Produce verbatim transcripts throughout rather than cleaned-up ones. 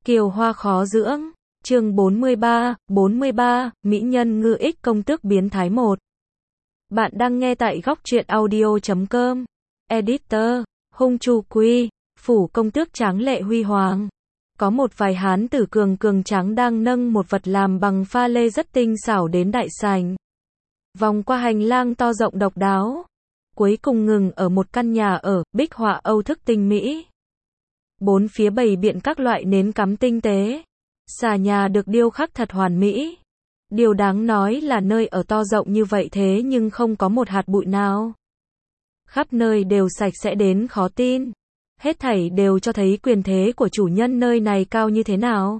Kiều Hoa khó dưỡng, chương bốn mươi ba, bốn mươi ba, Mỹ nhân ngư ích công tước biến thái một. Bạn đang nghe tại góc truyện audio chấm com. Editor, Hung Chu Quy, phủ công tước tráng lệ huy hoàng. Có một vài hán tử cường cường tráng đang nâng một vật làm bằng pha lê rất tinh xảo đến đại sảnh. Vòng qua hành lang to rộng độc đáo. Cuối cùng ngừng ở một căn nhà ở, bích họa Âu thức tinh mỹ. Bốn phía bày biện các loại nến cắm tinh tế. Xà nhà được điêu khắc thật hoàn mỹ. Điều đáng nói là nơi ở to rộng như vậy thế nhưng không có một hạt bụi nào. Khắp nơi đều sạch sẽ đến khó tin. Hết thảy đều cho thấy quyền thế của chủ nhân nơi này cao như thế nào.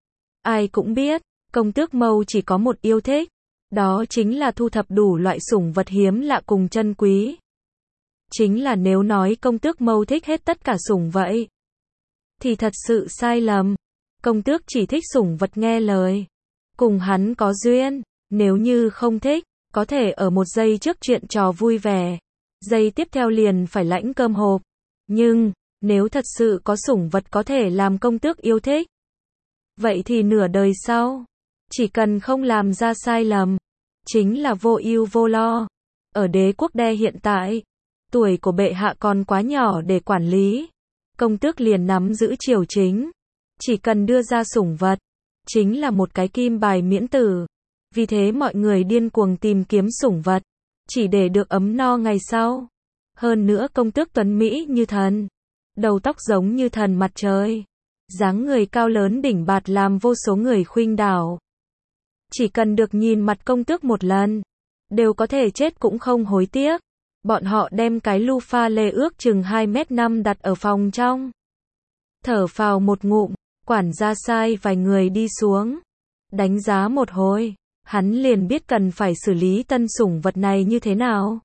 Ai cũng biết, công tước Mâu chỉ có một yêu thích. Đó chính là thu thập đủ loại sủng vật hiếm lạ cùng chân quý. Chính là nếu nói công tước Mâu thích hết tất cả sủng vậy, thì thật sự sai lầm. Công tước chỉ thích sủng vật nghe lời. Cùng hắn có duyên. Nếu như không thích, có thể ở một giây trước chuyện trò vui vẻ. Giây tiếp theo liền phải lãnh cơm hộp. Nhưng, nếu thật sự có sủng vật có thể làm công tước yêu thích, vậy thì nửa đời sau, chỉ cần không làm ra sai lầm, chính là vô ưu vô lo. Ở đế quốc đe hiện tại, tuổi của bệ hạ còn quá nhỏ để quản lý. Công tước liền nắm giữ triều chính. Chỉ cần đưa ra sủng vật, chính là một cái kim bài miễn tử. Vì thế mọi người điên cuồng tìm kiếm sủng vật, chỉ để được ấm no ngày sau. Hơn nữa công tước tuấn Mỹ như thần, đầu tóc giống như thần mặt trời, dáng người cao lớn đỉnh bạt làm vô số người khuynh đảo. Chỉ cần được nhìn mặt công tước một lần, đều có thể chết cũng không hối tiếc. Bọn họ đem cái lu pha lê ước chừng hai mét năm đặt ở phòng trong. Thở phào một ngụm, quản gia sai vài người đi xuống. Đánh giá một hồi, hắn liền biết cần phải xử lý tân sủng vật này như thế nào.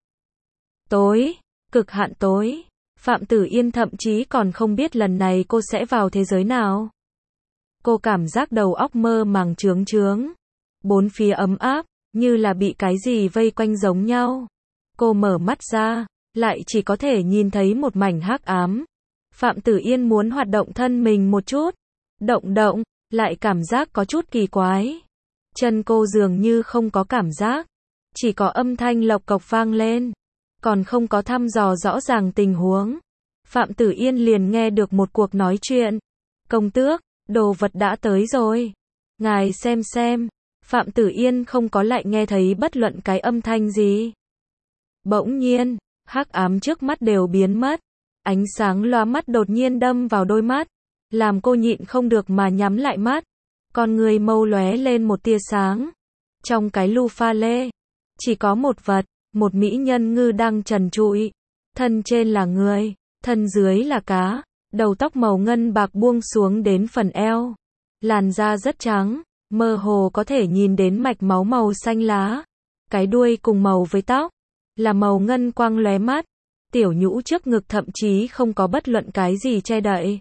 Tối, cực hạn tối, Phạm Tử Yên thậm chí còn không biết lần này cô sẽ vào thế giới nào. Cô cảm giác đầu óc mơ màng chướng chướng. Bốn phía ấm áp, như là bị cái gì vây quanh giống nhau. Cô mở mắt ra, lại chỉ có thể nhìn thấy một mảnh hắc ám. Phạm Tử Yên muốn hoạt động thân mình một chút. Động động, lại cảm giác có chút kỳ quái. Chân cô dường như không có cảm giác. Chỉ có âm thanh lộc cộc vang lên. Còn không có thăm dò rõ ràng tình huống. Phạm Tử Yên liền nghe được một cuộc nói chuyện. Công tước, đồ vật đã tới rồi. Ngài xem xem. Phạm Tử Yên không có lại nghe thấy bất luận cái âm thanh gì. Bỗng nhiên, hắc ám trước mắt đều biến mất. Ánh sáng lóa mắt đột nhiên đâm vào đôi mắt, làm cô nhịn không được mà nhắm lại mắt. Con người Mâu lóe lên một tia sáng. Trong cái lu pha lê, chỉ có một vật, một mỹ nhân ngư đang trần trụi. Thân trên là người, thân dưới là cá, đầu tóc màu ngân bạc buông xuống đến phần eo. Làn da rất trắng, mơ hồ có thể nhìn đến mạch máu màu xanh lá. Cái đuôi cùng màu với tóc, là màu ngân quang lóe mắt. Tiểu nhũ trước ngực thậm chí không có bất luận cái gì che đậy.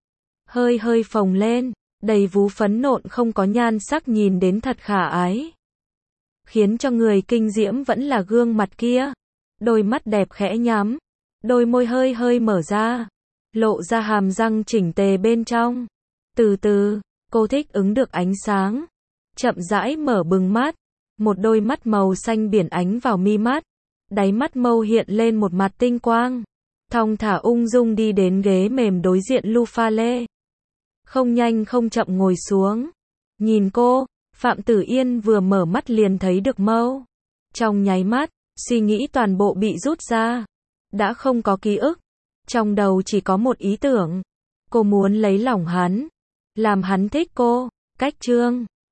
Hơi hơi phồng lên, đầy vú phấn nộn không có nhan sắc nhìn đến thật khả ái. Khiến cho người kinh diễm vẫn là gương mặt kia. Đôi mắt đẹp khẽ nhắm, đôi môi hơi hơi mở ra, lộ ra hàm răng chỉnh tề bên trong. Từ từ, cô thích ứng được ánh sáng, chậm rãi mở bừng mắt. Một đôi mắt màu xanh biển ánh vào mi mắt. Đáy mắt Mâu hiện lên một mặt tinh quang. Thong thả ung dung đi đến ghế mềm đối diện lu pha lê. Không nhanh không chậm ngồi xuống. Nhìn cô, Phạm Tử Yên vừa mở mắt liền thấy được Mâu. Trong nháy mắt, suy nghĩ toàn bộ bị rút ra. Đã không có ký ức. Trong đầu chỉ có một ý tưởng. Cô muốn lấy lòng hắn. Làm hắn thích cô. Cách chương